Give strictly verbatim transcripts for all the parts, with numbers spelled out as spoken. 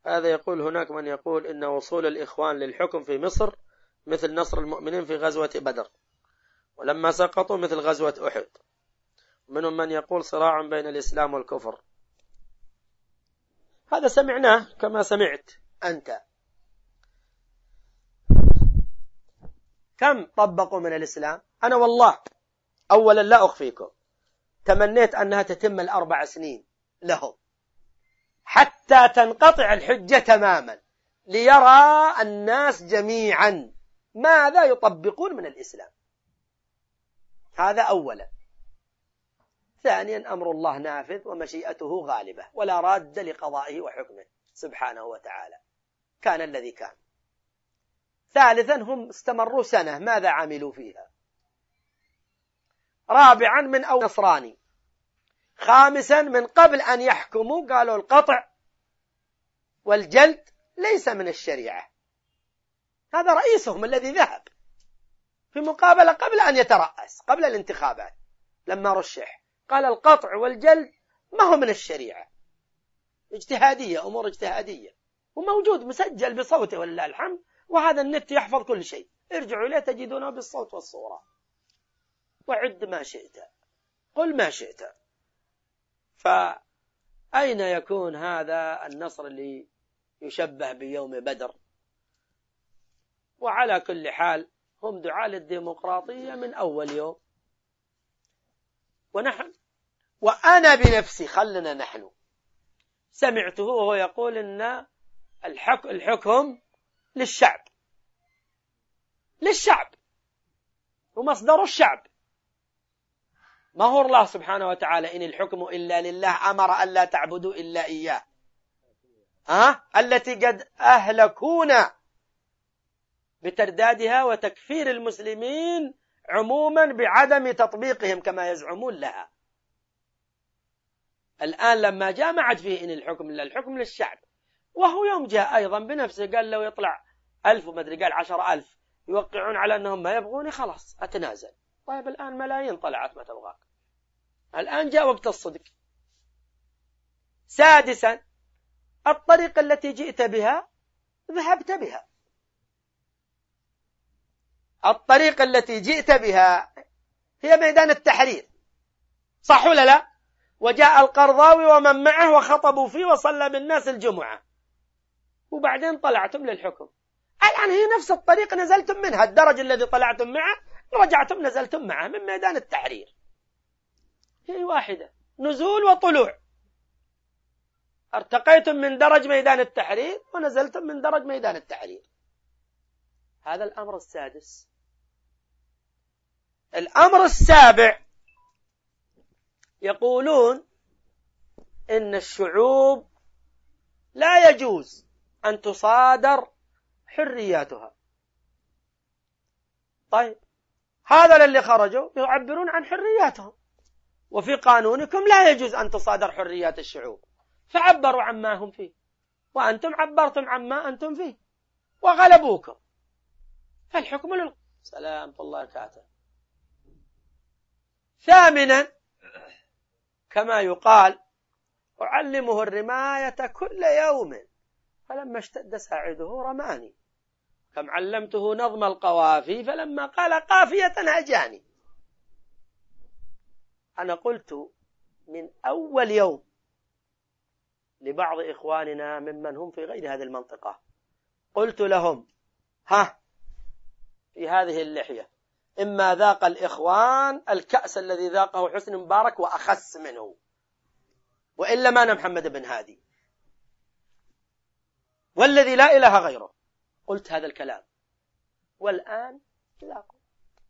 هذا يقول هناك من يقول إن وصول الإخوان للحكم في مصر مثل نصر المؤمنين في غزوة بدر، ولما سقطوا مثل غزوة أحد. منهم من يقول صراع بين الإسلام والكفر. هذا سمعناه كما سمعت أنت. كم طبقوا من الإسلام؟ أنا والله أولا لا أخفيكم تمنيت أنها تتم الأربع سنين لهم حتى تنقطع الحجة تماما، ليرى الناس جميعا ماذا يطبقون من الإسلام. هذا أولا. ثانيا أمر الله نافذ ومشيئته غالبة ولا راد لقضائه وحكمه سبحانه وتعالى، كان الذي كان. ثالثا هم استمروا سنة، ماذا عملوا فيها؟ رابعا من أو نصراني. خامسا من قبل أن يحكموا قالوا القطع والجلد ليس من الشريعة. هذا رئيسهم الذي ذهب في مقابلة قبل أن يترأس قبل الانتخابات لما رشح قال القطع والجلد ما هو من الشريعة، اجتهادية، أمور اجتهادية، وموجود مسجل بصوته ولله الحمد، وهذا النت يحفظ كل شيء، ارجعوا إليه تجدونه بالصوت والصورة. وعد ما شئت، قل ما شئت. فأين يكون هذا النصر اللي يشبه بيوم بدر؟ وعلى كل حال هم دعاة للديمقراطية من أول يوم، ونحن وأنا بنفسي خلنا نحن سمعته وهو يقول إن الحكم, الحكم للشعب للشعب ومصدر الشعب، ما هو الله سبحانه وتعالى إن الحكم إلا لله أمر أن لا تعبدوا إلا إياه، ها؟ التي قد أهلكونا بتردادها وتكفير المسلمين عموما بعدم تطبيقهم كما يزعمون لها. الآن لما جاء ما عاد فيه إن الحكم إلا الحكم للشعب، وهو يوم جاء أيضا بنفسه قال لو يطلع ألف وما أدري قال عشر ألف يوقعون على أنهم ما يبغوني خلاص أتنازل. طيب الآن ملايين طلعت ما تبغاك، الآن جاء وقت الصدق. سادسا الطريقة التي جئت بها ذهبت بها، الطريقة التي جئت بها هي ميدان التحرير، صح ولا لا؟ وجاء القرضاوي ومن معه وخطبوا فيه وصلى بالناس الجمعة، وبعدين طلعتم للحكم. الآن هي نفس الطريقة نزلتم منها، الدرج الذي طلعتم معه رجعتم نزلتم معه من ميدان التحرير، هي واحدة، نزول وطلوع. ارتقيتم من درج ميدان التحرير ونزلتم من درج ميدان التحرير. هذا الأمر السادس. الأمر السابع يقولون إن الشعوب لا يجوز أن تصادر حرياتها. طيب هذا اللي خرجوا يعبرون عن حرياتهم، وفي قانونكم لا يجوز أن تصادر حريات الشعوب، فعبروا عما هم فيه، وأنتم عبرتم عما أنتم فيه وغلبوكم، فالحكم لل... سلام الله وبركاته. ثامنا كما يقال أعلمه الرماية كل يوم فلما اشتد ساعده رماني، كم علمته نظم القوافي فلما قال قافية هجاني. أنا قلت من أول يوم لبعض إخواننا ممن هم في غير هذه المنطقة، قلت لهم ها في هذه اللحية إما ذاق الإخوان الكأس الذي ذاقه حسني مبارك وأخس منه، وإلا ما أنا محمد بن هادي والذي لا إله غيره. قلت هذا الكلام والآن ذاقوا.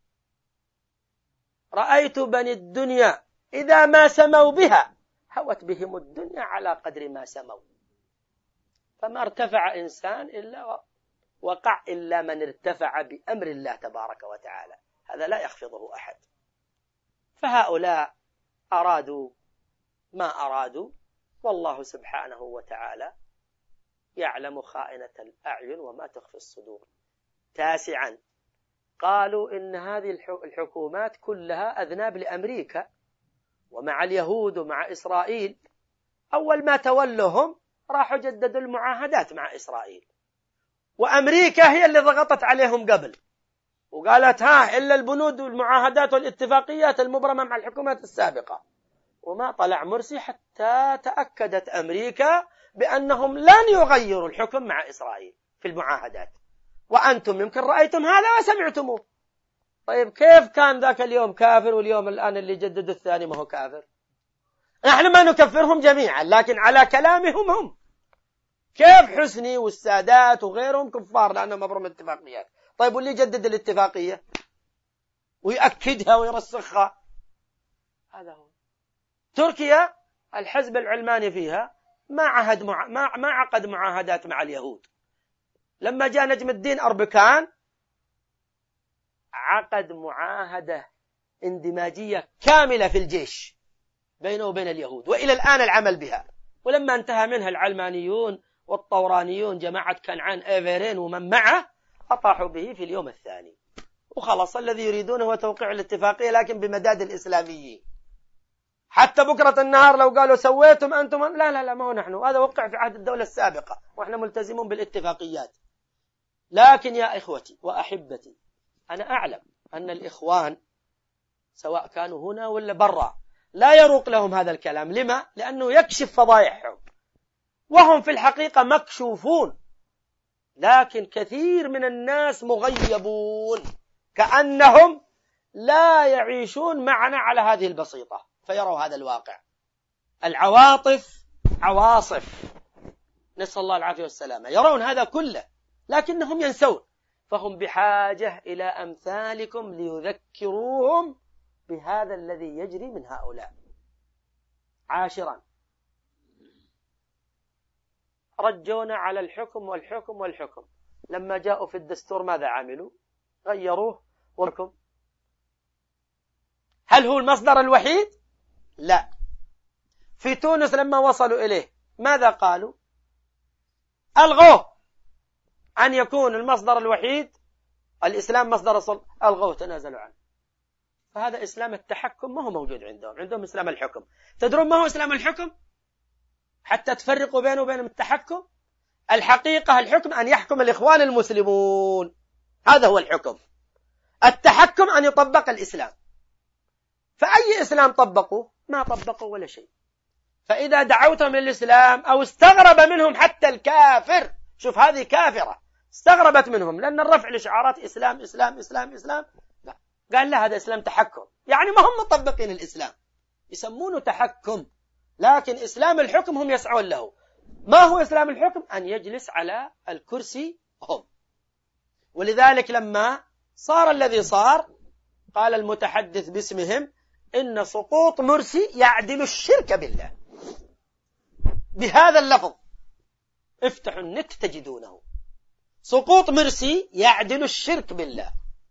رأيت بني الدنيا إذا ما سموا بها هوت بهم الدنيا على قدر ما سموا، فما ارتفع إنسان إلا وقع إلا من ارتفع بأمر الله تبارك وتعالى، هذا لا يخفضه أحد. فهؤلاء أرادوا ما أرادوا، والله سبحانه وتعالى يعلم خائنة الأعين وما تخفي الصدور. تاسعا قالوا إن هذه الحكومات كلها أذناب لأمريكا ومع اليهود ومع إسرائيل، أول ما تولهم راحوا جددوا المعاهدات مع إسرائيل، وأمريكا هي اللي ضغطت عليهم قبل وقالت ها إلا البنود والمعاهدات والاتفاقيات المبرمة مع الحكومات السابقة، وما طلع مرسي حتى تأكدت أمريكا بأنهم لن يغيروا الحكم مع إسرائيل في المعاهدات، وأنتم يمكن رأيتم هذا وسمعتموه. طيب كيف كان ذاك اليوم كافر واليوم الآن اللي جدد الثاني ما هو كافر؟ نحن ما نكفرهم جميعا، لكن على كلامهم هم. كيف حسني والسادات وغيرهم كفار لأنهم مبرم اتفاقيات؟ طيب واللي يجدد الاتفاقية ويأكدها ويرسخها؟ هذا هو. تركيا الحزب العلماني فيها ما عهد مع... ما... ما عقد معاهدات مع اليهود. لما جاء نجم الدين أربكان عقد معاهدة اندماجية كاملة في الجيش بينه وبين اليهود، وإلى الآن العمل بها. ولما انتهى منها العلمانيون والطورانيون جماعة كنعان إيفرين ومن معه أطاحوا به في اليوم الثاني، وخلص الذي يريدونه هو توقيع الاتفاقية لكن بمداد الإسلاميين. حتى بكرة النهار لو قالوا سويتم أنتم، لا لا لا ما هو نحن، هذا وقع في عهد الدولة السابقة وإحنا ملتزمون بالاتفاقيات. لكن يا إخوتي وأحبتي، أنا أعلم أن الإخوان سواء كانوا هنا ولا برا لا يروق لهم هذا الكلام. لما؟ لأنه يكشف فضائحهم، وهم في الحقيقة مكشوفون، لكن كثير من الناس مغيبون كأنهم لا يعيشون معنا على هذه البسيطة فيروا هذا الواقع. العواطف عواصف، نسأل الله العافية والسلامة، يرون هذا كله لكنهم ينسون، فهم بحاجة إلى أمثالكم ليذكروهم بهذا الذي يجري من هؤلاء. عاشرا، رجونا على الحكم والحكم والحكم. لما جاءوا في الدستور ماذا عملوا؟ غيروه. وكم هل هو المصدر الوحيد؟ لا. في تونس لما وصلوا إليه ماذا قالوا؟ ألغوه، أن يكون المصدر الوحيد الإسلام مصدر السلطة، ألغوه تنازلوا عنه. فهذا إسلام التحكم ما هو موجود عندهم، عندهم إسلام الحكم. تدرون ما هو إسلام الحكم؟ حتى تفرقوا بينه وبين التحكم. الحقيقة الحكم أن يحكم الإخوان المسلمون، هذا هو الحكم. التحكم أن يطبق الإسلام. فأي إسلام طبقوا؟ ما طبقوا ولا شيء. فإذا دعوتهم للإسلام أو استغرب منهم حتى الكافر، شوف هذه كافرة استغربت منهم لأن الرفع لشعارات إسلام إسلام إسلام إسلام، لا. قال لا، هذا إسلام تحكم، يعني ما هم مطبقين الإسلام، يسمونه تحكم، لكن إسلام الحكم هم يسعون له. ما هو إسلام الحكم؟ أن يجلس على الكرسي هم. ولذلك لما صار الذي صار قال المتحدث باسمهم إن سقوط مرسي يعدل الشرك بالله، بهذا اللفظ افتحوا النت تجدونه. سقوط مرسي يعدل الشرك بالله.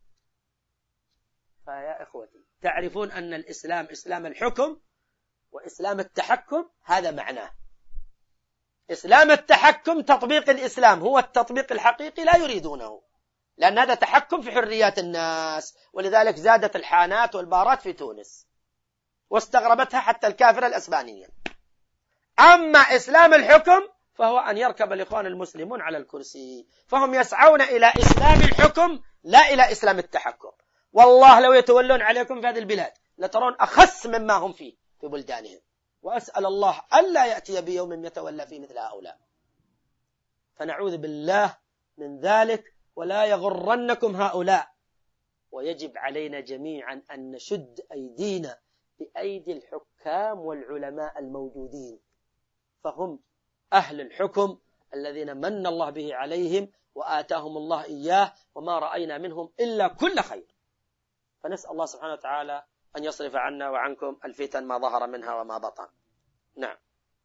فيا إخوتي تعرفون أن الإسلام إسلام الحكم وإسلام التحكم، هذا معناه. إسلام التحكم تطبيق الإسلام، هو التطبيق الحقيقي لا يريدونه، لأن هذا تحكم في حريات الناس، ولذلك زادت الحانات والبارات في تونس واستغربتها حتى الكافرة الأسبانية. أما إسلام الحكم فهو أن يركب الإخوان المسلمون على الكرسي، فهم يسعون إلى إسلام الحكم لا إلى إسلام التحكم. والله لو يتولون عليكم في هذه البلاد لترون أخس مما هم فيه في بلدانهم، وأسأل الله ألا يأتي بيوم يتولى فيه مثل هؤلاء، فنعوذ بالله من ذلك. ولا يغرنكم هؤلاء، ويجب علينا جميعا أن نشد أيدينا بأيدي الحكام والعلماء الموجودين، فهم أهل الحكم الذين من الله به عليهم وآتاهم الله إياه، وما رأينا منهم إلا كل خير. فنسأل الله سبحانه وتعالى أن يصرف عنا وعنكم الفتن ما ظهر منها وما بطن. نعم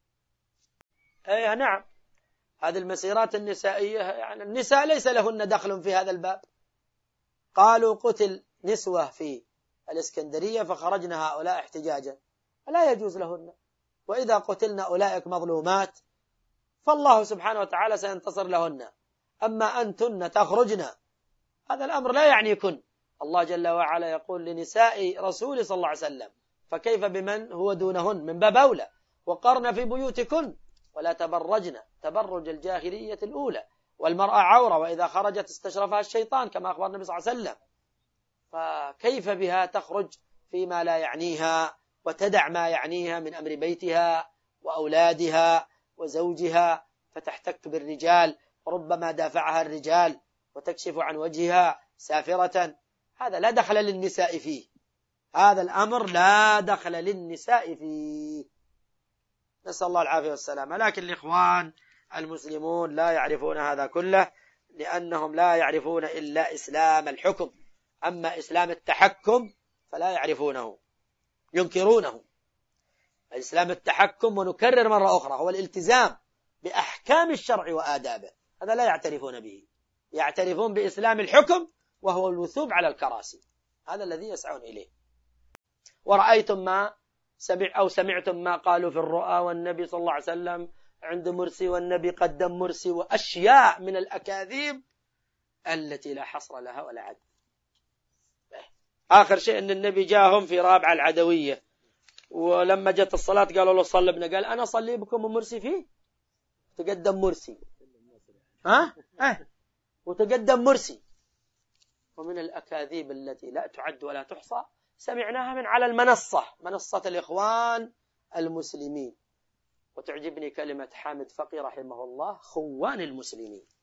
أي نعم، هذه المسيرات النسائية يعني النساء ليس لهن دخل في هذا الباب. قالوا قتل نسوة في الإسكندرية فخرجنا هؤلاء احتجاجا، لا يجوز لهن. وإذا قتلنا أولئك مظلومات فالله سبحانه وتعالى سينتصر لهن. أما أنتن تخرجنا هذا الأمر لا يعنيكن. الله جل وعلا يقول لنساء رسول صلى الله عليه وسلم فكيف بمن هو دونهن من باب أولى، وقرن في بيوتكن ولا تبرجن تبرج الجاهلية الأولى، والمرأة عورة وإذا خرجت استشرفها الشيطان كما أخبر النبي صلى الله عليه وسلم. فكيف بها تخرج فيما لا يعنيها وتدع ما يعنيها من أمر بيتها وأولادها وزوجها فتحتك بالرجال، ربما دافعها الرجال وتكشف عن وجهها سافرة. هذا لا دخل للنساء فيه، هذا الأمر لا دخل للنساء فيه، نسأل الله العافية والسلامة. لكن الإخوان المسلمون لا يعرفون هذا كله، لأنهم لا يعرفون إلا إسلام الحكم، أما إسلام التحكم فلا يعرفونه، ينكرونه. إسلام التحكم، ونكرر مرة أخرى، هو الالتزام بأحكام الشرع وآدابه، هذا لا يعترفون به، يعترفون بإسلام الحكم وهو الوثوب على الكراسي، هذا الذي يسعون إليه. ورأيتم ما سمع أو سمعتم ما قالوا في الرؤى والنبي صلى الله عليه وسلم عند مرسي والنبي قدم مرسي، وأشياء من الأكاذيب التي لا حصر لها ولا عد. آخر شيء أن النبي جاءهم في رابعة العدوية، ولما جت الصلاة قالوا له صلي بنا، قال أنا أصلي بكم ومرسي فيه، تقدم مرسي ها أه؟ وتقدم مرسي. ومن الأكاذيب التي لا تعد ولا تحصى سمعناها من على المنصة، منصة الإخوان المسلمين. وتعجبني كلمة حامد فقي رحمه الله، خوان المسلمين.